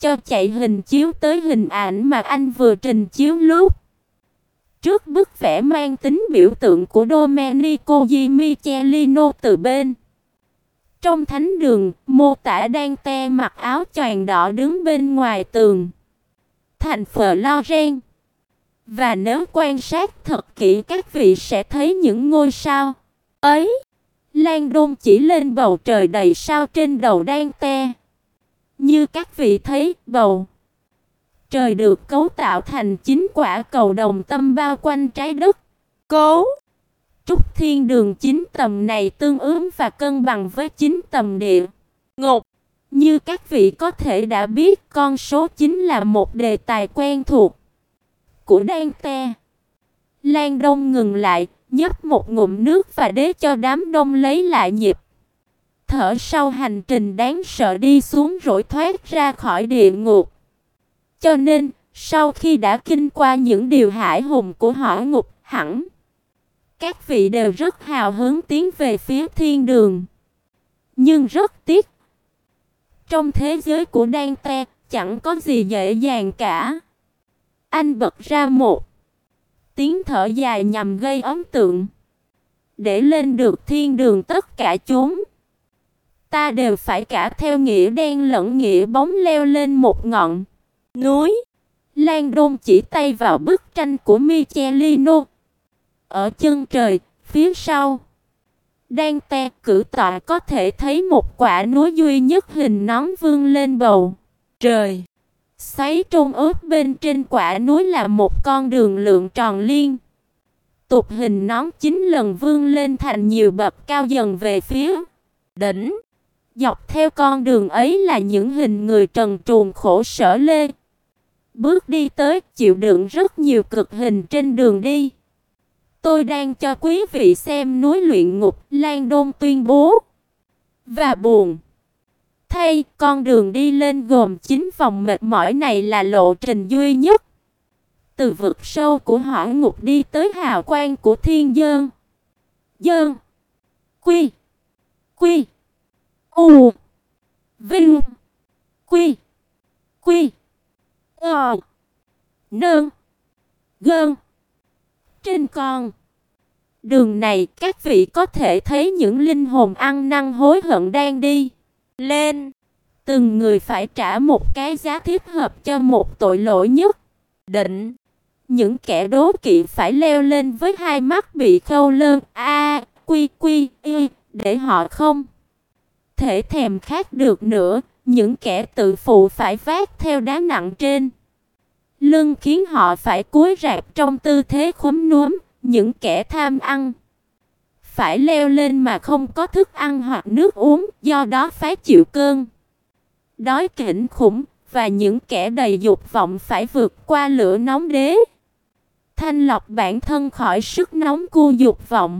cho chạy hình chiếu tới hình ảnh mà anh vừa trình chiếu lúc trước bức vẽ mang tính biểu tượng của Domenico Michelino từ bên trong thánh đường, mô tả Dante mặc áo choàng đỏ đứng bên ngoài tường thành Florence. Và nếu quan sát thật kỹ các vị sẽ thấy những ngôi sao ấy. Langdon chỉ lên bầu trời đầy sao trên đầu Dante. Như các vị thấy, bầu trời được cấu tạo thành 9 quả cầu đồng tâm bao quanh trái đất. Cấu trúc thiên đường 9 tầng này tương ứng và cân bằng với 9 tầng địa ngục. Như các vị có thể đã biết, con số 9 là một đề tài quen thuộc của Dante. Langdon ngừng lại, nhấp một ngụm nước và để cho đám đông lấy lại nhịp thở sau hành trình đáng sợ đi xuống rồi thoát ra khỏi địa ngục. Cho nên, sau khi đã kinh qua những điều hãi hùng của hỏa ngục, hẳn các vị đều rất hào hứng tiến về phía thiên đường. Nhưng rất tiếc, trong thế giới của Dante chẳng có gì dễ dàng cả. Anh bật ra một tiếng thở dài nhằm gây ấn tượng. Để lên được thiên đường tất cả chúng ta đều phải cả theo nghĩa đen lẫn nghĩa bóng leo lên một ngọn núi. Langdon chỉ tay vào bức tranh của Michelino. Ở chân trời, phía sau Dante cử tọa có thể thấy một quả núi duy nhất hình nón vươn lên bầu trời. Xoáy trôn ướt bên trên quả núi là một con đường lượn tròn liên tục hình nón 9 lần vươn lên thành nhiều bậc cao dần về phía đỉnh. Dọc theo con đường ấy là những hình người trần truồng khổ sở lê bước đi tới, chịu đựng rất nhiều cực hình trên đường đi. Tôi đang cho quý vị xem núi luyện ngục, Langdon tuyên bố. Và buồn thay, con đường đi lên gồm 9 vòng mệt mỏi này là lộ trình duy nhất từ vực sâu của hỏa ngục đi tới hào quang của thiên dơn. Dơn quy quy u vinh quy quy nơn gơn. Trên con đường này, các vị có thể thấy những linh hồn ăn năn hối hận đang đi lên. Từng người phải trả một cái giá thích hợp cho một tội lỗi nhất định. Những kẻ đố kỵ phải leo lên với hai mắt bị khâu lơn để họ không thể thèm khát được nữa. Những kẻ tự phụ phải vác theo đá nặng trên lưng khiến họ phải cúi rạp trong tư thế khúm núm. Những kẻ tham ăn phải leo lên mà không có thức ăn hoặc nước uống, do đó phải chịu cơn đói kinh khủng. Và những kẻ đầy dục vọng phải vượt qua lửa nóng đế thanh lọc bản thân khỏi sức nóng của dục vọng.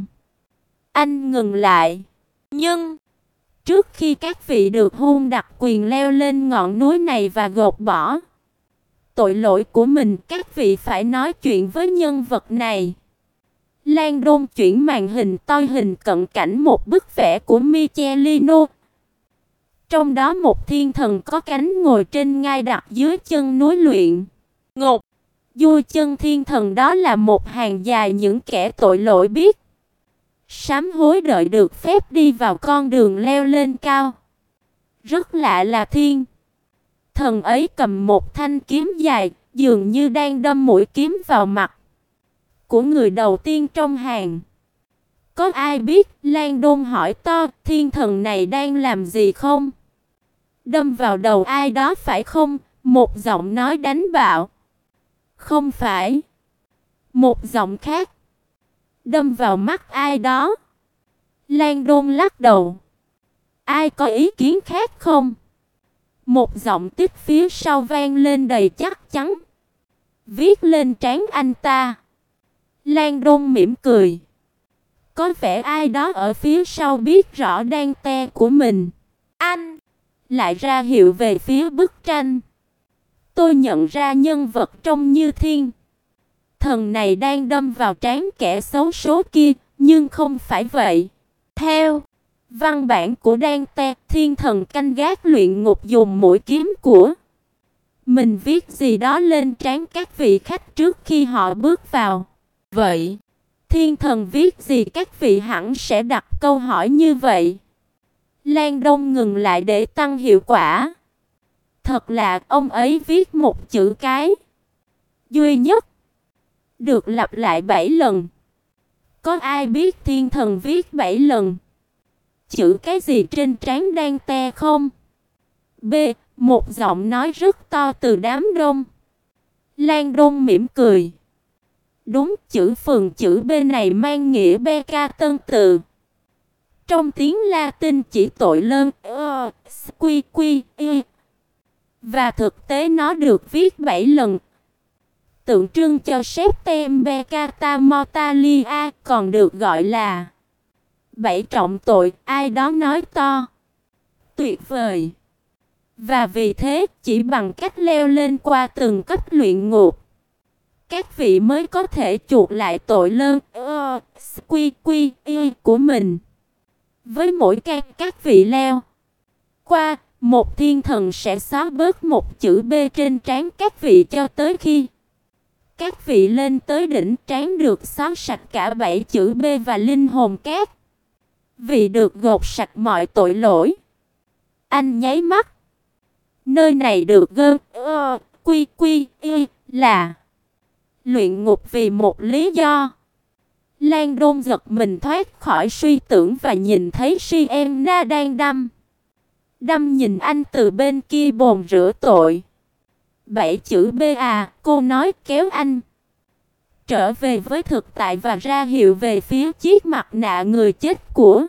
Anh ngừng lại. Nhưng trước khi các vị được hôn đặc quyền leo lên ngọn núi này và gột bỏ tội lỗi của mình, các vị phải nói chuyện với nhân vật này. Langdon chuyển màn hình to hình cận cảnh một bức vẽ của Michelino. Trong đó một thiên thần có cánh ngồi trên ngai đặt dưới chân núi luyện ngục. Dưới chân thiên thần đó là một hàng dài những kẻ tội lỗi biết sám hối đợi được phép đi vào con đường leo lên cao. Rất lạ là thiên thần ấy cầm một thanh kiếm dài, dường như đang đâm mũi kiếm vào mặt của người đầu tiên trong hàng. Có ai biết, Langdon hỏi to, thiên thần này đang làm gì không? Đâm vào đầu ai đó phải không? Một giọng nói đánh bạo. Không phải. Một giọng khác. Đâm vào mắt ai đó. Langdon lắc đầu. Ai có ý kiến khác không? Một giọng tiếp phía sau vang lên đầy chắc chắn. Viết lên trán anh ta. Langdon mỉm cười. Có vẻ ai đó ở phía sau biết rõ Dante của mình. Anh lại ra hiệu về phía bức tranh. Tôi nhận ra nhân vật trông như thiên thần này đang đâm vào trán kẻ xấu số kia, nhưng không phải vậy. Theo văn bản của Dante, thiên thần canh gác luyện ngục dùng mũi kiếm của Mình viết gì đó lên trán các vị khách trước khi họ bước vào. Vậy, thiên thần viết gì các vị hẳn sẽ đặt câu hỏi như vậy. Lan Đông ngừng lại để tăng hiệu quả. Thật lạ, ông ấy viết một chữ cái duy nhất được lặp lại 7 lần. Có ai biết thiên thần viết 7 lần chữ cái gì trên trán đan te không? B. Một giọng nói rất to từ đám đông. Lan Đông mỉm cười. Đúng, chữ phường chữ B này mang nghĩa beka tân từ. Trong tiếng Latin chỉ tội lơn quy quy y. Và thực tế nó được viết 7 lần. Tượng trưng cho September Mortalia, còn được gọi là 7 trọng tội, ai đó nói to. Tuyệt vời. Và vì thế, chỉ bằng cách leo lên qua từng cấp luyện ngục, các vị mới có thể chuộc lại tội lơn quy quy y của mình. Với mỗi các vị leo qua, một thiên thần sẽ xóa bớt một chữ B trên trán các vị cho tới khi các vị lên tới đỉnh trán được xóa sạch cả 7 chữ B và linh hồn các vị được gột sạch mọi tội lỗi. Anh nháy mắt. Nơi này được gơn quy quy y là luyện ngục vì một lý do. Lan Đôn giật mình thoát khỏi suy tưởng và nhìn thấy Sienna đang đăm nhìn anh từ bên kia bồn rửa tội. 7 chữ B à, cô nói, kéo anh trở về với thực tại và ra hiệu về phía chiếc mặt nạ người chết của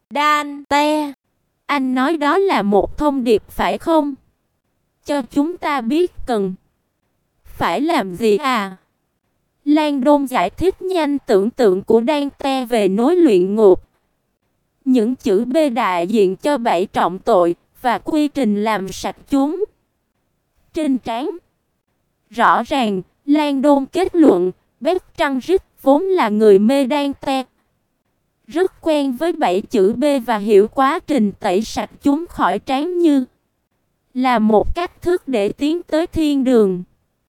Dante. Anh nói đó là một thông điệp phải không? Cho chúng ta biết cần phải làm gì à? Lan Đôn giải thích nhanh tưởng tượng của Dante về nối luyện ngục. Những chữ B đại diện cho 7 trọng tội và quy trình làm sạch chúng. Trên trán. Rõ ràng, Lan Đôn kết luận, Bertrand vốn là người mê Dante, rất quen với 7 chữ B và hiểu quá trình tẩy sạch chúng khỏi trán như là một cách thức để tiến tới thiên đường.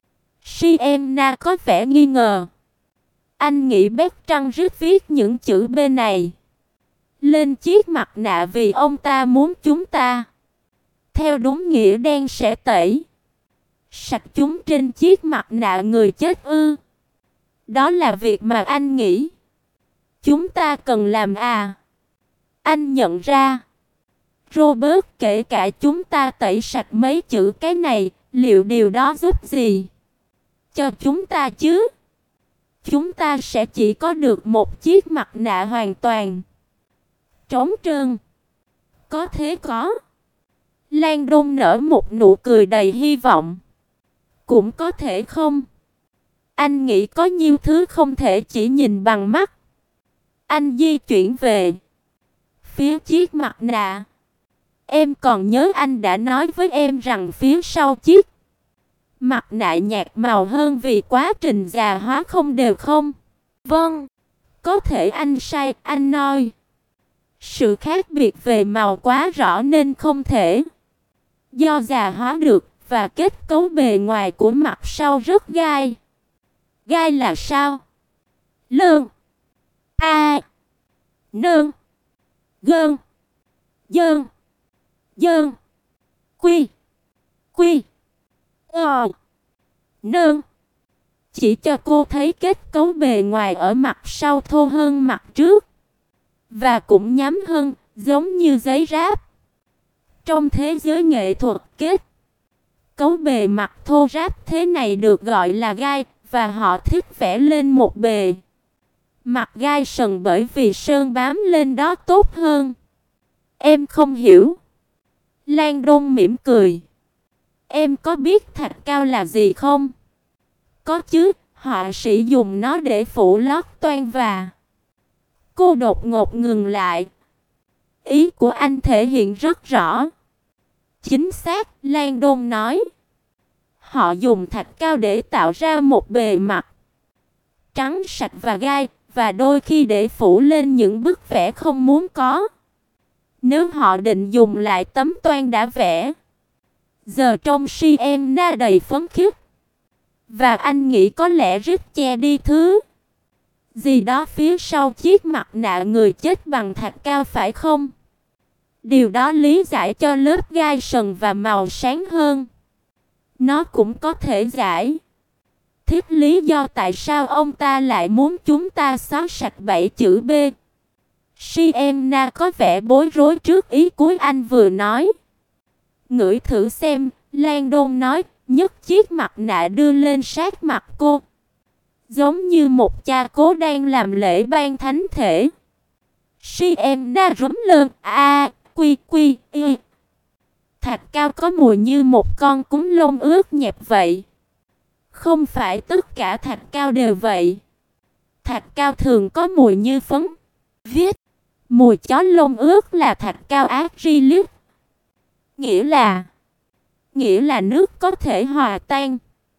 Sienna có vẻ nghi ngờ. Anh nghĩ Bertrand viết những chữ B này lên chiếc mặt nạ vì ông ta muốn chúng ta, theo đúng nghĩa đen, sẽ tẩy sạch chúng trên chiếc mặt nạ người chết ư? Đó là việc mà anh nghĩ chúng ta cần làm à? Anh nhận ra, Robert, kể cả chúng ta tẩy sạch mấy chữ cái này, liệu điều đó giúp gì cho chúng ta chứ? Chúng ta sẽ chỉ có được một chiếc mặt nạ hoàn toàn trống trơn. Có thế có. Lan Đôn nở một nụ cười đầy hy vọng. Cũng có thể không. Anh nghĩ có nhiều thứ không thể chỉ nhìn bằng mắt. Anh di chuyển về phía chiếc mặt nạ. Em còn nhớ anh đã nói với em rằng phía sau chiếc mặt nạ nhạt màu hơn vì quá trình già hóa không đều không? Vâng. Có thể anh sai, anh nói. Sự khác biệt về màu quá rõ nên không thể do già hóa được, và kết cấu bề ngoài của mặt sau rất gai. Gai là sao? Lơn. A. Nơn. Gơn. Dơn. Dơn. Quy. Quy. Nơn. Chỉ cho cô thấy kết cấu bề ngoài ở mặt sau thô hơn mặt trước và cũng nhám hơn, giống như giấy ráp. Trong thế giới nghệ thuật, kết cấu bề mặt thô ráp thế này được gọi là gai, và họ thích vẽ lên một bề mặt gai sần bởi vì sơn bám lên đó tốt hơn. Em không hiểu. Lan Đôn mỉm cười. Em có biết thạch cao là gì không? Có chứ, họa sĩ dùng nó để phủ lót toan và... Cô đột ngột ngừng lại. Ý của anh thể hiện rất rõ. Chính xác, Lan Đôn nói. Họ dùng thạch cao để tạo ra một bề mặt trắng sạch và gai, và đôi khi để phủ lên những bức vẽ không muốn có. Nếu họ định dùng lại tấm toan đã vẽ, Giờ trông Sienna đầy phấn khích. Và anh nghĩ có lẽ rít che đi thứ gì đó phía sau chiếc mặt nạ người chết bằng thạch cao phải không? Điều đó lý giải cho lớp gai sần và màu sáng hơn. Nó cũng có thể giải thích lý do tại sao ông ta lại muốn chúng ta xóa sạch 7 chữ B. Sienna có vẻ bối rối trước ý cuối anh vừa nói. Ngửi thử xem, Landon nói, nhấc chiếc mặt nạ đưa lên sát mặt cô. Giống như một cha cố đang làm lễ ban thánh thể. Sienna rống lên, quy quy, y. Thạch cao có mùi như một con cún lông ướt nhẹp vậy. Không phải tất cả thạch cao đều vậy. Thạch cao thường có mùi như phấn. Viết, mùi chó lông ướt là thạch cao acrylic. Nghĩa là nước có thể hòa tan.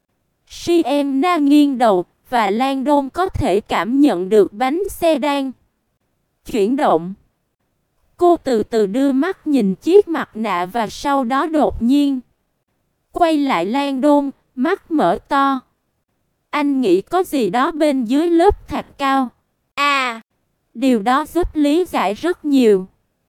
Sienna nghiêng đầu và Landon có thể cảm nhận được bánh xe đang chuyển động. Cô từ từ đưa mắt nhìn chiếc mặt nạ và sau đó đột nhiên quay lại Landon, mắt mở to. Anh nghĩ có gì đó bên dưới lớp thạch cao. Điều đó giúp lý giải rất nhiều.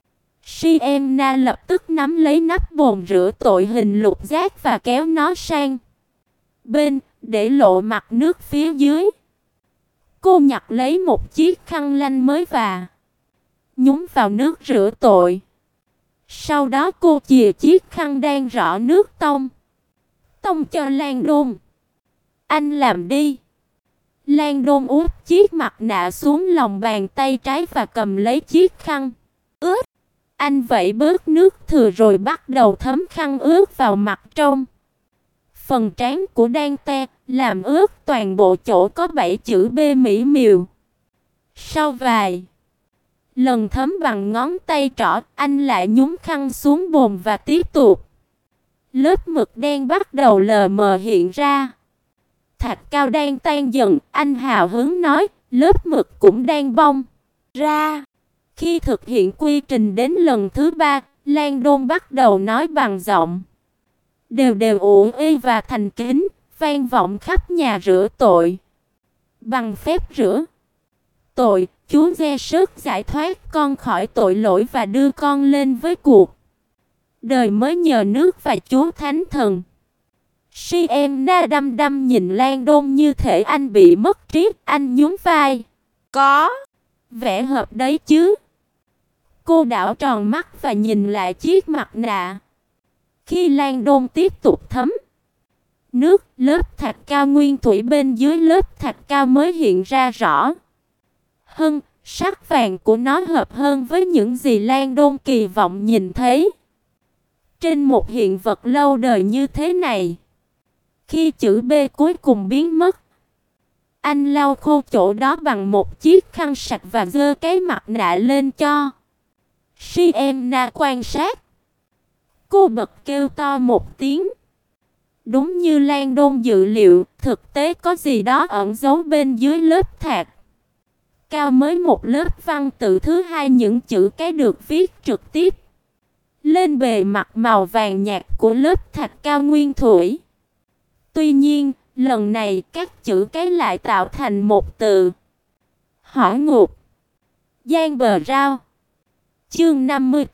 Sienna lập tức nắm lấy nắp bồn rửa tội hình lục giác và kéo nó sang bên để lộ mặt nước phía dưới. Cô nhặt lấy một chiếc khăn lanh mới và nhúng vào nước rửa tội. Sau đó cô chìa chiếc khăn đang rỏ nước tông cho Landon. Anh làm đi. Landon úp chiếc mặt nạ xuống lòng bàn tay trái và cầm lấy chiếc khăn ướt. Anh vẩy bớt nước thừa rồi bắt đầu thấm khăn ướt vào mặt trong phần trán của Dante, làm ướt toàn bộ chỗ có 7 chữ B mỹ miều. Sau vài lần thấm bằng ngón tay trỏ, anh lại nhúng khăn xuống bồn và tiếp tục. Lớp mực đen bắt đầu lờ mờ hiện ra. Thạch cao đang tan dần, anh hào hứng nói, lớp mực cũng đang bong ra. Khi thực hiện quy trình đến lần thứ 3, Landon bắt đầu nói bằng giọng đều ủ ê và thành kính, vang vọng khắp nhà rửa tội. Bằng phép rửa tội, Chúa Jesus giải thoát con khỏi tội lỗi và đưa con lên với cuộc đời mới nhờ nước và Chúa Thánh Thần. Sienna đăm đăm nhìn Landon như thể anh bị mất trí, anh nhún vai. Có vẻ hợp đấy chứ. Cô đảo tròn mắt và nhìn lại chiếc mặt nạ. Khi Landon tiếp tục thấm nước, lớp thạch cao nguyên thủy bên dưới lớp thạch cao mới hiện ra rõ hơn, sắc vàng của nó hợp hơn với những gì Landon kỳ vọng nhìn thấy trên một hiện vật lâu đời như thế này. Khi chữ B cuối cùng biến mất, anh lau khô chỗ đó bằng một chiếc khăn sạch và giơ cái mặt nạ lên cho Sienna quan sát. Cô bật kêu to một tiếng. Đúng như Landon dự liệu, thực tế có gì đó ẩn giấu bên dưới lớp thạch cao mới một lớp văn tự thứ hai, những chữ cái được viết trực tiếp lên bề mặt màu vàng nhạt của lớp thạch cao nguyên thủy. Tuy nhiên, lần này các chữ cái lại tạo thành một từ: hỏa ngục. Giang bờ rao. Chương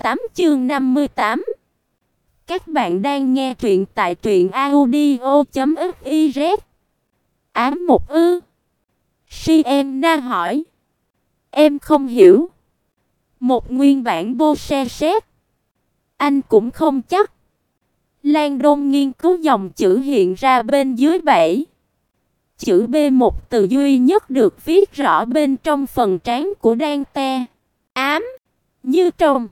58. Các bạn đang nghe truyện tại truyệnaudio.fiz. Ám một ư? Sienna hỏi. Em không hiểu. Một nguyên bản bô xe xét. Anh cũng không chắc. Landon nghiên cứu dòng chữ hiện ra bên dưới 7 chữ B, một từ duy nhất được viết rõ bên trong phần trán của Dante. Ám. Như trong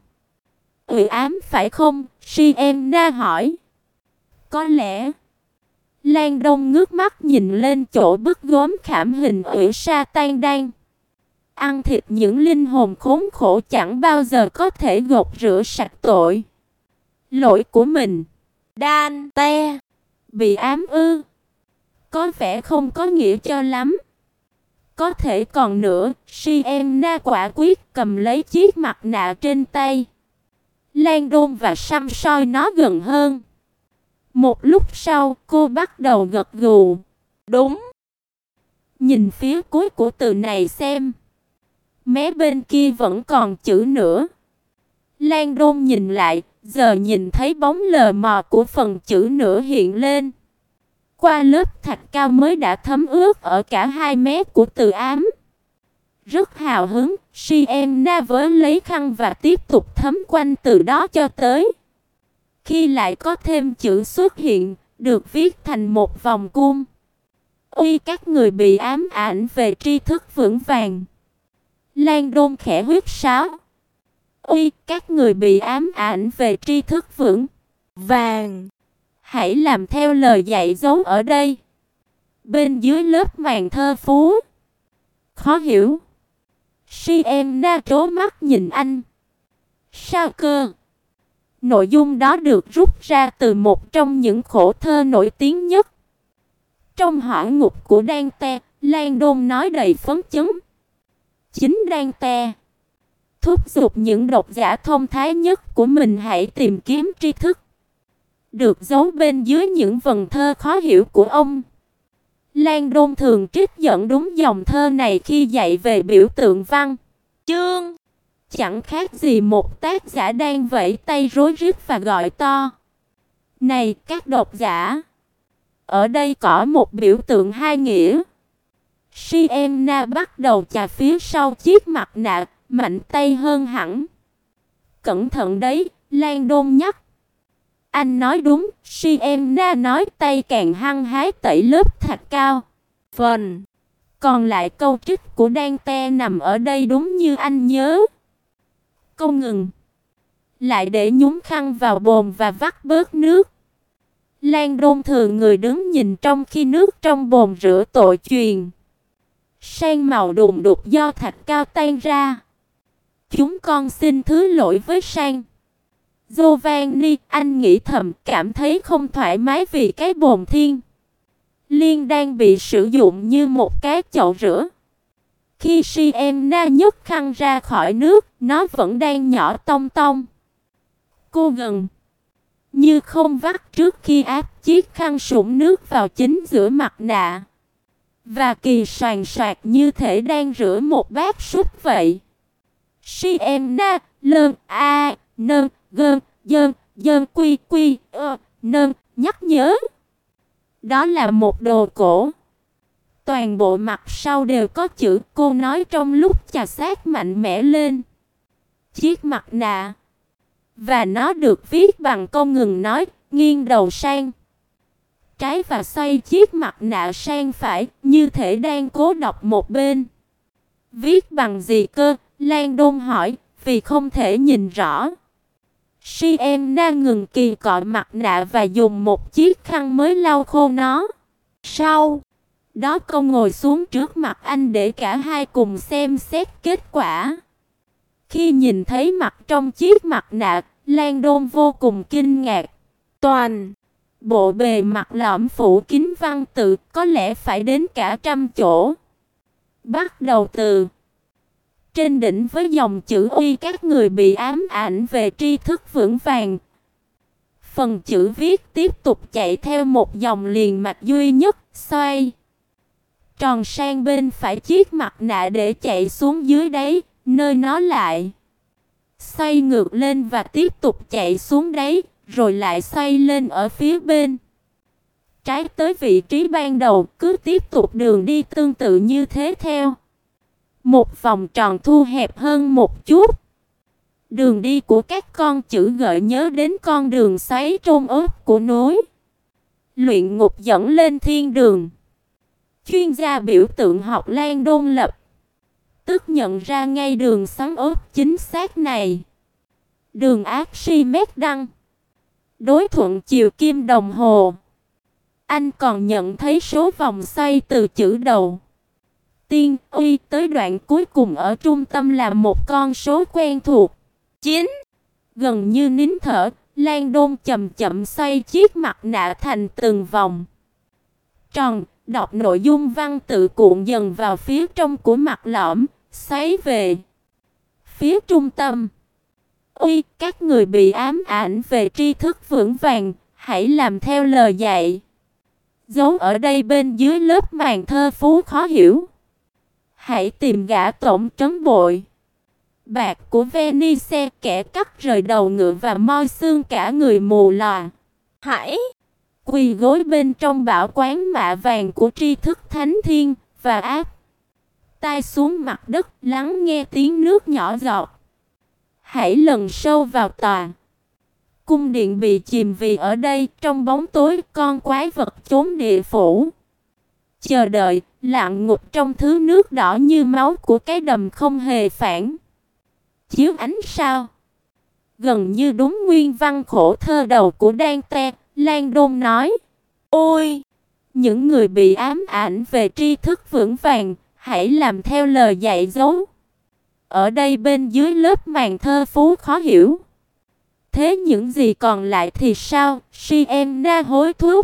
ám phải không? Sienna hỏi. Có lẽ. Landon ngước mắt nhìn lên chỗ bức gốm khảm hình Satan đang ăn thịt những linh hồn khốn khổ chẳng bao giờ có thể gột rửa sạch tội lỗi của mình. Dante bị ám ư? Có vẻ không có nghĩa cho lắm. Có thể còn nữa. Sienna quả quyết cầm lấy chiếc mặt nạ trên tay Landon và xăm soi nó gần hơn. Một lúc sau, cô bắt đầu gật gù. Đúng. Nhìn phía cuối của từ này xem. Mé bên kia vẫn còn chữ nữa. Lan Đôn nhìn lại, giờ nhìn thấy bóng lờ mờ của phần chữ nữa hiện lên. Qua lớp thạch cao mới đã thấm ướt ở cả hai mé của từ ám. Rất hào hứng, Sienna với lấy khăn và tiếp tục thấm quanh từ đó cho tới khi lại có thêm chữ xuất hiện, được viết thành một vòng cung. Ôi các người bị ám ảnh về tri thức vững vàng. Lan Đôn khẽ huýt sáo. Ôi các người bị ám ảnh về tri thức vững vàng. Hãy làm theo lời dạy dấu ở đây. Bên dưới lớp màn thơ phú. Khó hiểu. Sienna trố mắt nhìn anh. Sao cơ? Nội dung đó được rút ra từ một trong những khổ thơ nổi tiếng nhất. Trong hỏa ngục của Dante, Lan Đôn nói đầy phấn chấn. Chính Dante thúc giục những độc giả thông thái nhất của mình hãy tìm kiếm tri thức, được giấu bên dưới những vần thơ khó hiểu của ông. Lan Đôn thường trích dẫn đúng dòng thơ này khi dạy về biểu tượng văn chương. Chẳng khác gì một tác giả đang vẫy tay rối rít và gọi to. Này các độc giả! Ở đây có một biểu tượng hai nghĩa. Sienna bắt đầu chà phía sau chiếc mặt nạ, mạnh tay hơn hẳn. Cẩn thận đấy, Lan Đôn nhắc. Anh nói đúng, Sienna nói, tay càng hăng hái tẩy lớp thạch cao. Phần còn lại câu trích của Dante nằm ở đây đúng như anh nhớ. Câu ngừng. Lại để nhúng khăn vào bồn và vắt bớt nước. Lan Đôn thường người đứng nhìn trong khi nước trong bồn rửa tội truyền sang màu đùng đục do thạch cao tan ra. Chúng con xin thứ lỗi với Sang. Giovanni, anh nghĩ thầm, cảm thấy không thoải mái vì cái bồn thiên liên đang bị sử dụng như một cái chậu rửa. Khi Sienna nhấc khăn ra khỏi nước, nó vẫn đang nhỏ tong tong. Cô gần như không vắt trước khi áp chiếc khăn sũng nước vào chính giữa mặt nạ. Và kỳ soàn soạt như thể đang rửa một bát súp vậy. Sienna, lơn, a, nơn, gơn, dơn, dơn, quy, quy, nơn, nhắc nhớ. Đó là một đồ cổ. Toàn bộ mặt sau đều có chữ, cô nói trong lúc chà sát mạnh mẽ lên chiếc mặt nạ. Và nó được viết bằng câu ngừng nói, nghiêng đầu sang trái và xoay chiếc mặt nạ sang phải, như thể đang cố đọc một bên. Viết bằng gì cơ? Lan Đôn hỏi, vì không thể nhìn rõ. Sienna ngừng kỳ cọ mặt nạ và dùng một chiếc khăn mới lau khô nó. Sau đó cô ngồi xuống trước mặt anh để cả hai cùng xem xét kết quả. Khi nhìn thấy mặt trong chiếc mặt nạ, Lan Đôn vô cùng kinh ngạc. Toàn bộ bề mặt lõm phủ kín văn tự, có lẽ phải đến cả 100 chỗ. Bắt đầu từ trên đỉnh với dòng chữ uy các người bị ám ảnh về tri thức vững vàng. Phần chữ viết tiếp tục chạy theo một dòng liền mạch duy nhất, xoay tròn sang bên phải chiếc mặt nạ để chạy xuống dưới đáy, nơi nó lại xoay ngược lên và tiếp tục chạy xuống đáy, rồi lại xoay lên ở phía bên trái tới vị trí ban đầu, cứ tiếp tục đường đi tương tự như thế theo một vòng tròn thu hẹp hơn một chút. Đường đi của các con chữ gợi nhớ đến con đường xoáy trôn ốp của núi luyện ngục dẫn lên thiên đường. Chuyên gia biểu tượng học Lan Đôn lập tức nhận ra ngay đường xoắn ốp chính xác này. Đường Archimedes đăng đối thuận chiều kim đồng hồ. Anh còn nhận thấy số vòng xoay từ chữ đầu tiên uy tới đoạn cuối cùng ở trung tâm là một con số quen thuộc 9. Gần như nín thở, Lan Đôn chậm chậm xoay chiếc mặt nạ thành từng vòng tròn, đọc nội dung văn tự cuộn dần vào phía trong của mặt lõm, xoáy về phía trung tâm. Uy, các người bị ám ảnh về tri thức vững vàng, hãy làm theo lời dạy. Giấu ở đây bên dưới lớp màn thơ phú khó hiểu. Hãy tìm gã tổng trấn bội bạc của Venice, kẻ cắt rời đầu ngựa và moi xương cả người mù lòa. Hãy quỳ gối bên trong bảo quán mạ vàng của tri thức thánh thiên và áp tai xuống mặt đất, lắng nghe tiếng nước nhỏ giọt. Hãy lần sâu vào tòa cung điện bị chìm, vì ở đây trong bóng tối con quái vật chốn địa phủ chờ đợi, lặng ngục trong thứ nước đỏ như máu của cái đầm không hề phản chiếu ánh sao. Gần như đúng nguyên văn khổ thơ đầu của Dante, Langdon nói: ôi, những người bị ám ảnh về tri thức vững vàng, hãy làm theo lời dạy dỗ. Ở đây bên dưới lớp màn thơ phú khó hiểu. Thế những gì còn lại thì sao? Sienna hối thúc.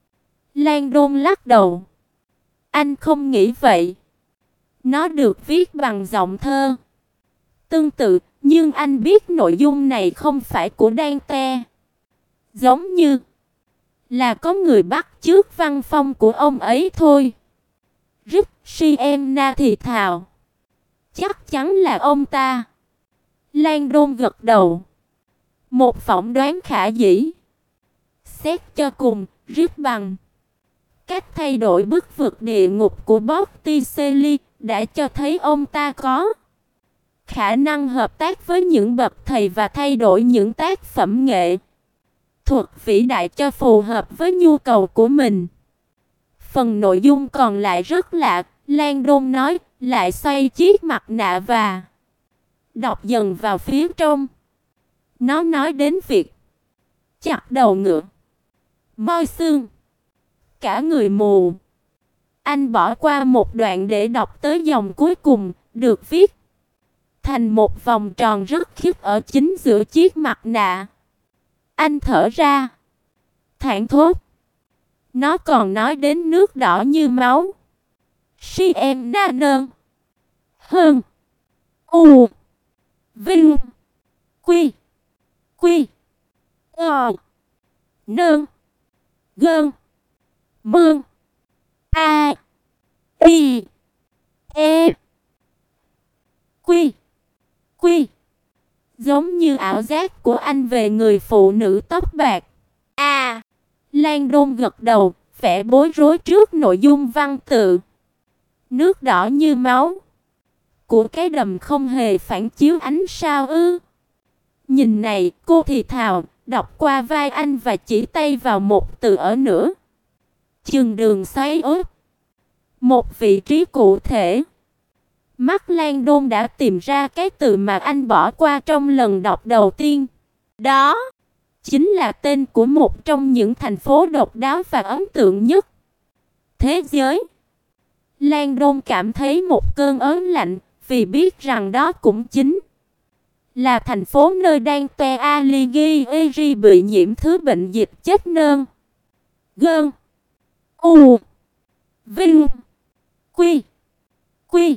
Langdon lắc đầu. Anh không nghĩ vậy. Nó được viết bằng giọng thơ tương tự, nhưng anh biết nội dung này không phải của Dante. Giống như là có người bắt chước văn phong của ông ấy thôi. Rip Sienna thì thào. Chắc chắn là ông ta. Langdon gật đầu. Một phỏng đoán khả dĩ. Xét cho cùng, Rip bằng cách thay đổi bức vực địa ngục của Botticelli đã cho thấy ông ta có khả năng hợp tác với những bậc thầy và thay đổi những tác phẩm nghệ thuật vĩ đại cho phù hợp với nhu cầu của mình. Phần nội dung còn lại rất lạ, Langdon nói, lại xoay chiếc mặt nạ và đọc dần vào phía trong. Nó nói đến việc chặt đầu ngựa, moi xương, cả người mù. Anh bỏ qua một đoạn để đọc tới dòng cuối cùng, được viết thành một vòng tròn rất khiếp ở chính giữa chiếc mặt nạ. Anh thở ra, thảng thốt. Nó còn nói đến nước đỏ như máu. Sienna nơn hơn u vinh quy quy nơn gơn mương a i e quy quy. Giống như ảo giác của anh về người phụ nữ tóc bạc. Langdon gật đầu, vẻ bối rối trước nội dung văn tự. Nước đỏ như máu của cái đầm không hề phản chiếu ánh sao ư? Nhìn này, cô thì thào, đọc qua vai anh và chỉ tay vào một từ ở nữa. Chừng đường xoáy ốt. Một vị trí cụ thể. Mắt Langdon đã tìm ra cái từ mà anh bỏ qua trong lần đọc đầu tiên. Đó chính là tên của một trong những thành phố độc đáo và ấn tượng nhất thế giới. Langdon cảm thấy một cơn ớn lạnh, vì biết rằng đó cũng chính là thành phố nơi Dante Alighieri bị nhiễm thứ bệnh dịch chết nơn gơn u vinh quy quy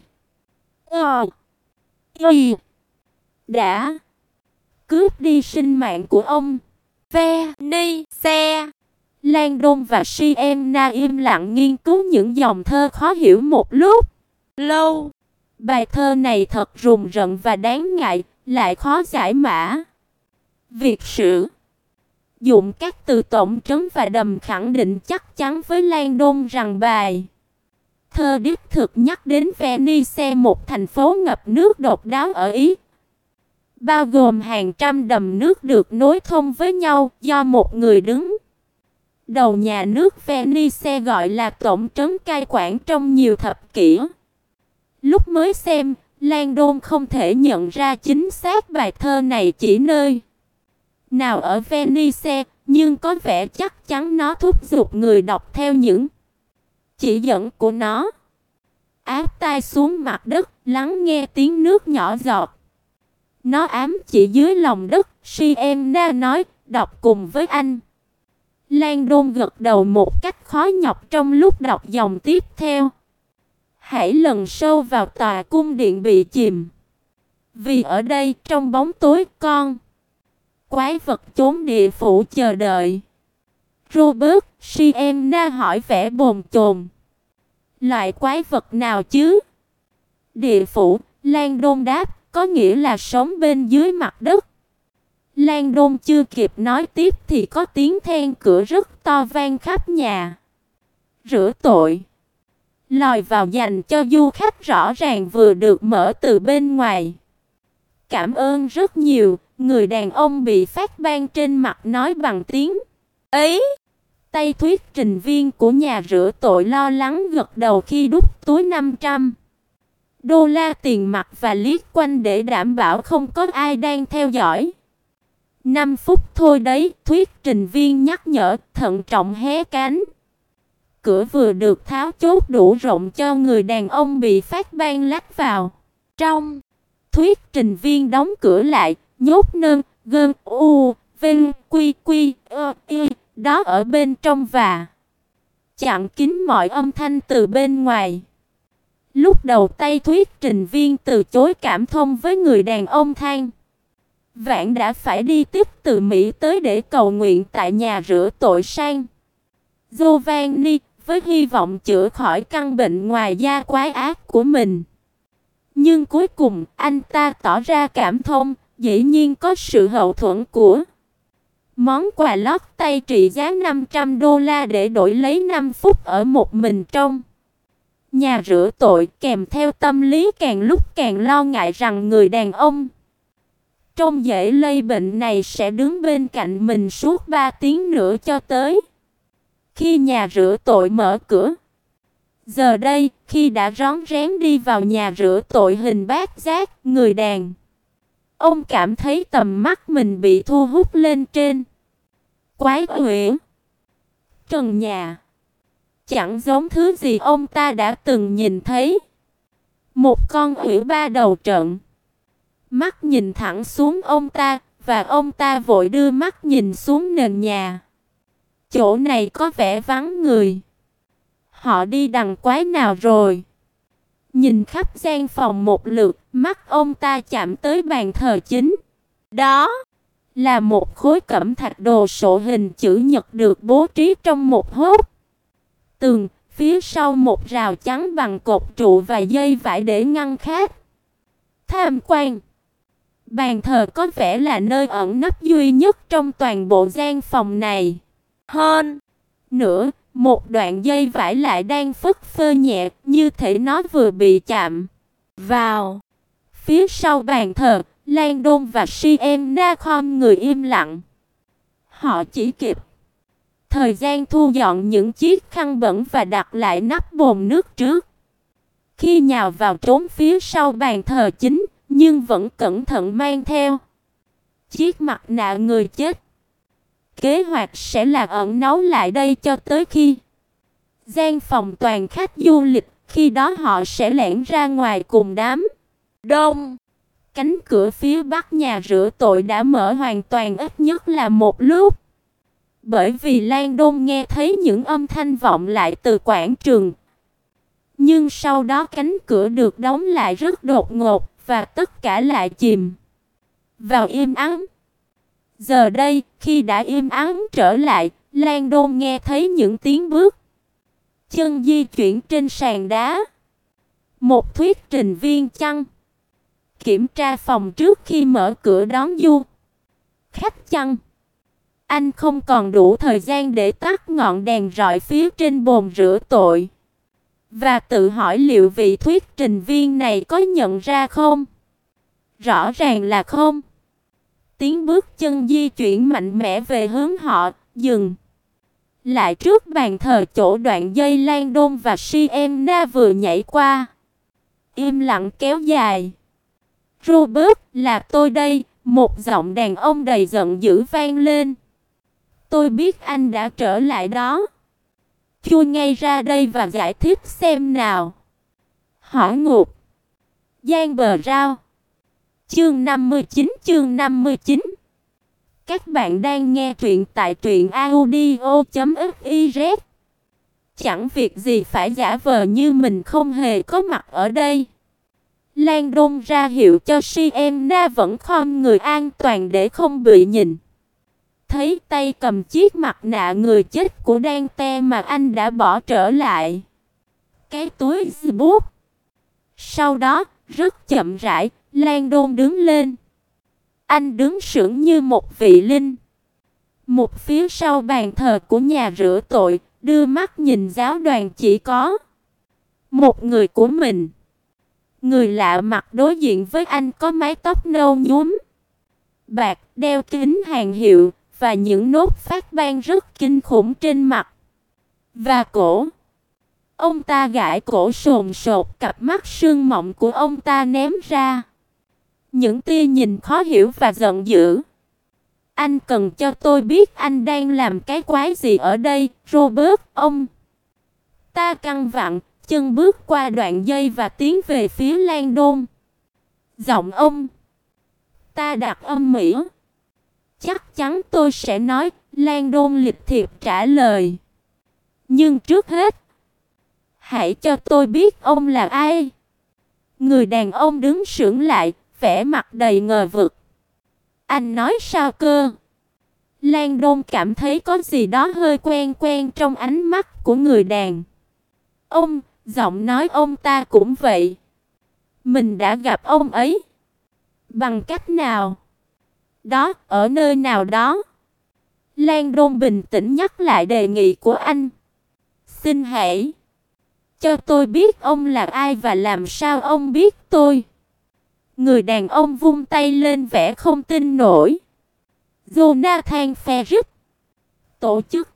y đã cướp đi sinh mạng của ông. Venice. Langdon và Sienna im lặng nghiên cứu những dòng thơ khó hiểu một lúc lâu. Bài thơ này thật rùng rợn và đáng ngại, lại khó giải mã. Việc sử dụng các từ tổng trấn và đầm khẳng định chắc chắn với Langdon rằng bài thơ đích thực nhắc đến Venice, một thành phố ngập nước độc đáo ở Ý, bao gồm hàng trăm đầm nước được nối thông với nhau do một người đứng đầu nhà nước Venice gọi là tổng trấn cai quản trong nhiều thập kỷ. Lúc mới xem, Langdon không thể nhận ra chính xác bài thơ này chỉ nơi nào ở Venice, nhưng có vẻ chắc chắn nó thúc giục người đọc theo những chỉ dẫn của nó. Áp tai xuống mặt đất, lắng nghe tiếng nước nhỏ giọt. Nó ám chỉ dưới lòng đất, Sienna nói, đọc cùng với anh. Langdon gật đầu một cách khó nhọc trong lúc đọc dòng tiếp theo. Hãy lần sâu vào tòa cung điện bị chìm. Vì ở đây trong bóng tối con quái vật chốn địa phủ chờ đợi. Robert, Sienna hỏi vẻ bồn chồn. Loại quái vật nào chứ? Địa phủ, Langdon đáp, có nghĩa là sống bên dưới mặt đất. Langdon chưa kịp nói tiếp thì có tiếng then cửa rất to vang khắp nhà. Rửa tội. Lòi vào dành cho du khách rõ ràng vừa được mở từ bên ngoài. Cảm ơn rất nhiều, người đàn ông bị phát ban trên mặt nói bằng tiếng ấy. Tay thuyết trình viên của nhà rửa tội lo lắng gật đầu khi đút túi $500 tiền mặt và liếc quanh để đảm bảo không có ai đang theo dõi. 5 phút thôi đấy, thuyết trình viên nhắc nhở, thận trọng hé cánh. Cửa vừa được tháo chốt đủ rộng cho người đàn ông bị phát ban lách vào. Trong, thuyết trình viên đóng cửa lại, nhốt nơn, gơn, u, vinh, quy, quy, y, đó ở bên trong và chặn kín mọi âm thanh từ bên ngoài. Lúc đầu tay thuyết trình viên từ chối cảm thông với người đàn ông than. Vãn đã phải đi tiếp từ Mỹ tới để cầu nguyện tại nhà rửa tội sang Giovanni, với hy vọng chữa khỏi căn bệnh ngoài da quái ác của mình. Nhưng cuối cùng, anh ta tỏ ra cảm thông, dĩ nhiên có sự hậu thuẫn của món quà lót tay trị giá $500 để đổi lấy 5 phút ở một mình trong nhà rửa tội, kèm theo tâm lý càng lúc càng lo ngại rằng người đàn ông trông dễ lây bệnh này sẽ đứng bên cạnh mình suốt 3 tiếng nữa cho tới khi nhà rửa tội mở cửa. Giờ đây, khi đã rón rén đi vào nhà rửa tội hình bát giác, người đàn ông cảm thấy tầm mắt mình bị thu hút lên trên quái uyển trần nhà. Chẳng giống thứ gì ông ta đã từng nhìn thấy. Một con uyển 3 đầu trận. Mắt nhìn thẳng xuống ông ta, và ông ta vội đưa mắt nhìn xuống nền nhà. Chỗ này có vẻ vắng người. Họ đi đằng quái nào rồi? Nhìn khắp gian phòng một lượt, mắt ông ta chạm tới bàn thờ chính. Đó là một khối cẩm thạch đồ sộ hình chữ nhật được bố trí trong một hốc tường, phía sau một rào chắn bằng cột trụ và dây vải để ngăn khách tham quan. Bàn thờ có vẻ là nơi ẩn nấp duy nhất trong toàn bộ gian phòng này. Hơn nữa, một đoạn dây vải lại đang phất phơ nhẹ, như thể nó vừa bị chạm vào. Phía sau bàn thờ, Langdon và Sienna khom người im lặng. Họ chỉ kịp thời gian thu dọn những chiếc khăn bẩn và đặt lại nắp bồn nước trước khi nhào vào trốn phía sau bàn thờ chính, nhưng vẫn cẩn thận mang theo chiếc mặt nạ người chết. Kế hoạch sẽ là ẩn náu lại đây cho tới khi gian phòng toàn khách du lịch, khi đó họ sẽ lẻn ra ngoài cùng đám đông. Cánh cửa phía bắc nhà rửa tội đã mở hoàn toàn ít nhất là một lúc. Bởi vì Langdon nghe thấy những âm thanh vọng lại từ quảng trường. Nhưng sau đó cánh cửa được đóng lại rất đột ngột và tất cả lại chìm vào im ắng. Giờ đây, khi đã im ắng trở lại, Langdon nghe thấy những tiếng bước chân di chuyển trên sàn đá. Một thuyết trình viên chăng kiểm tra phòng trước khi mở cửa đón du khách chăng? Anh không còn đủ thời gian để tắt ngọn đèn rọi phía trên bồn rửa tội và tự hỏi liệu vị thuyết trình viên này có nhận ra không? Rõ ràng là không. Tiếng bước chân di chuyển mạnh mẽ về hướng họ, dừng lại trước bàn thờ chỗ đoạn dây Langdon và Sienna vừa nhảy qua. Im lặng kéo dài. Robert, là tôi đây, một giọng đàn ông đầy giận dữ vang lên. Tôi biết anh đã trở lại đó. Chui ngay ra đây và giải thích xem nào. Hỏa ngục. Giang bờ rao. Chương 59. Các bạn đang nghe truyện tại truyệnaudio.fiz. Chẳng việc gì phải giả vờ như mình không hề có mặt ở đây. Langdon ra hiệu cho Sienna vẫn khom người an toàn để không bị nhìn Thấy tay cầm chiếc mặt nạ người chết của Dante mà anh đã bỏ trở lại cái túi bút. Sau đó, rất chậm rãi, Langdon đứng lên. Anh đứng sững như một vị linh. Một phía sau bàn thờ của nhà rửa tội, đưa mắt nhìn giáo đoàn chỉ có một người của mình. Người lạ mặt đối diện với anh có mái tóc nâu nhúm bạc, đeo kính hàng hiệu và những nốt phát ban rất kinh khủng trên mặt và cổ. Ông ta gãi cổ sồn sột, cặp mắt sương mọng của ông ta ném ra những tia nhìn khó hiểu và giận dữ. Anh cần cho tôi biết anh đang làm cái quái gì ở đây, Robert, ông. Ta căng vặn, chân bước qua đoạn dây và tiến về phía Langdon. Giọng ông ta đặt âm mỹ. Chắc chắn tôi sẽ nói, Langdon lịch thiệp trả lời. Nhưng trước hết, hãy cho tôi biết ông là ai. Người đàn ông đứng sững lại, vẻ mặt đầy ngờ vực. Anh nói sao cơ? Langdon cảm thấy có gì đó hơi quen quen trong ánh mắt của người đàn ông. Giọng nói ông ta cũng vậy. Mình đã gặp ông ấy. Bằng cách nào? Đó, ở nơi nào đó. Langdon bình tĩnh nhắc lại đề nghị của anh. Xin hãy cho tôi biết ông là ai và làm sao ông biết tôi. Người đàn ông vung tay lên vẻ không tin nổi. Jonathan Ferris, Tổ chức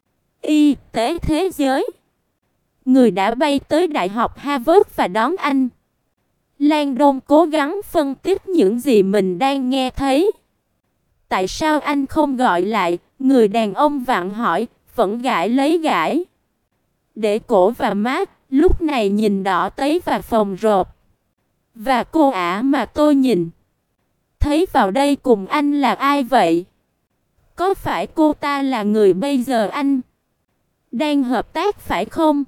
Y tế Thế giới, người đã bay tới Đại học Harvard và đón anh. Langdon cố gắng phân tích những gì mình đang nghe thấy. Tại sao anh không gọi lại? Người đàn ông vặn hỏi, vẫn gãi lấy gãi. Để cổ và má lúc này nhìn đỏ tấy và phồng rộp. Và cô ả mà tôi nhìn thấy vào đây cùng anh là ai vậy? Có phải cô ta là người bây giờ anh đang hợp tác phải không?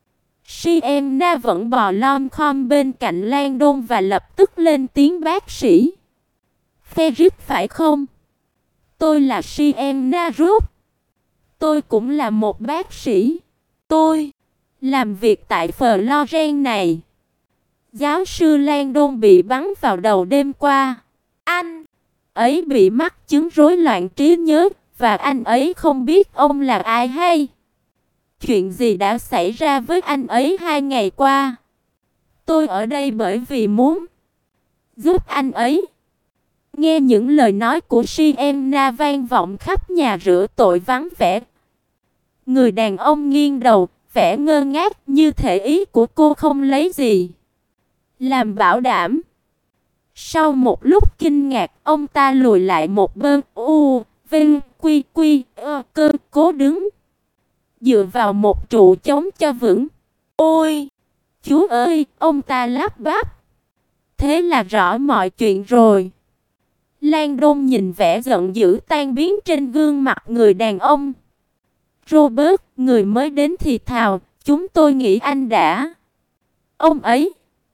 Sienna vẫn bò lom khom bên cạnh Langdon và lập tức lên tiếng bác sĩ. Ferris phải không? Tôi là Sienna Root. Tôi cũng là một bác sĩ. Tôi làm việc tại Florence này. Giáo sư Langdon bị bắn vào đầu đêm qua. Anh ấy bị mắc chứng rối loạn trí nhớ và anh ấy không biết ông là ai hay chuyện gì đã xảy ra với anh ấy 2 ngày qua. Tôi ở đây bởi vì muốn giúp anh ấy. Nghe những lời nói của Sienna vang vọng khắp nhà rửa tội vắng vẻ. Người đàn ông nghiêng đầu, vẻ ngơ ngác như thể ý của cô không lấy gì làm bảo đảm. Sau một lúc kinh ngạc, ông ta lùi lại một bên, vinh, cơ, cố đứng dựa vào một trụ chống cho vững. Ôi, chú ơi, ông ta lắp bắp. Thế là rõ mọi chuyện rồi. Langdon nhìn vẻ giận dữ tan biến trên gương mặt người đàn ông. Robert, người mới đến thì thào, chúng tôi nghĩ anh đã. Ông ấy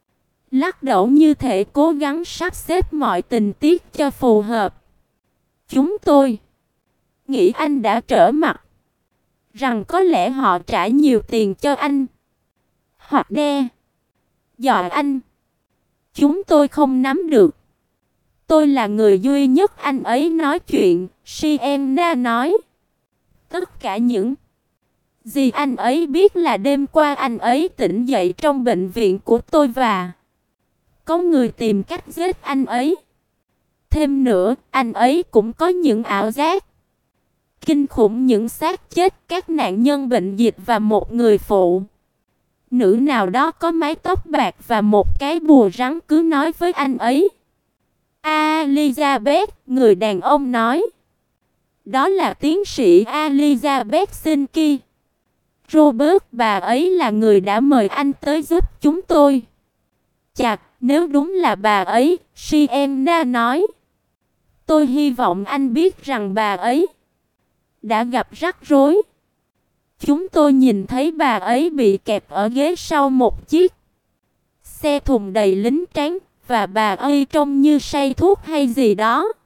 lắc đầu như thể cố gắng sắp xếp mọi tình tiết cho phù hợp. Chúng tôi nghĩ anh đã trở mặt, rằng có lẽ họ trả nhiều tiền cho anh, hoặc đe dọa anh. Chúng tôi không nắm được. Tôi là người duy nhất anh ấy nói chuyện, Sienna nói. Tất cả những gì anh ấy biết là đêm qua anh ấy tỉnh dậy trong bệnh viện của tôi và có người tìm cách giết anh ấy. Thêm nữa, anh ấy cũng có những ảo giác kinh khủng, những xác chết, các nạn nhân bệnh dịch và một người phụ nữ nào đó có mái tóc bạc và một cái bùa rắn cứ nói với anh ấy. Elizabeth, người đàn ông nói. Đó là tiến sĩ Elizabeth Sinki. Robert, bà ấy là người đã mời anh tới giúp chúng tôi. Chà, nếu đúng là bà ấy, Sienna nói. Tôi hy vọng anh biết rằng bà ấy đã gặp rắc rối. Chúng tôi nhìn thấy bà ấy bị kẹp ở ghế sau một chiếc xe thùng đầy lính trắng và bà ấy trông như say thuốc hay gì đó.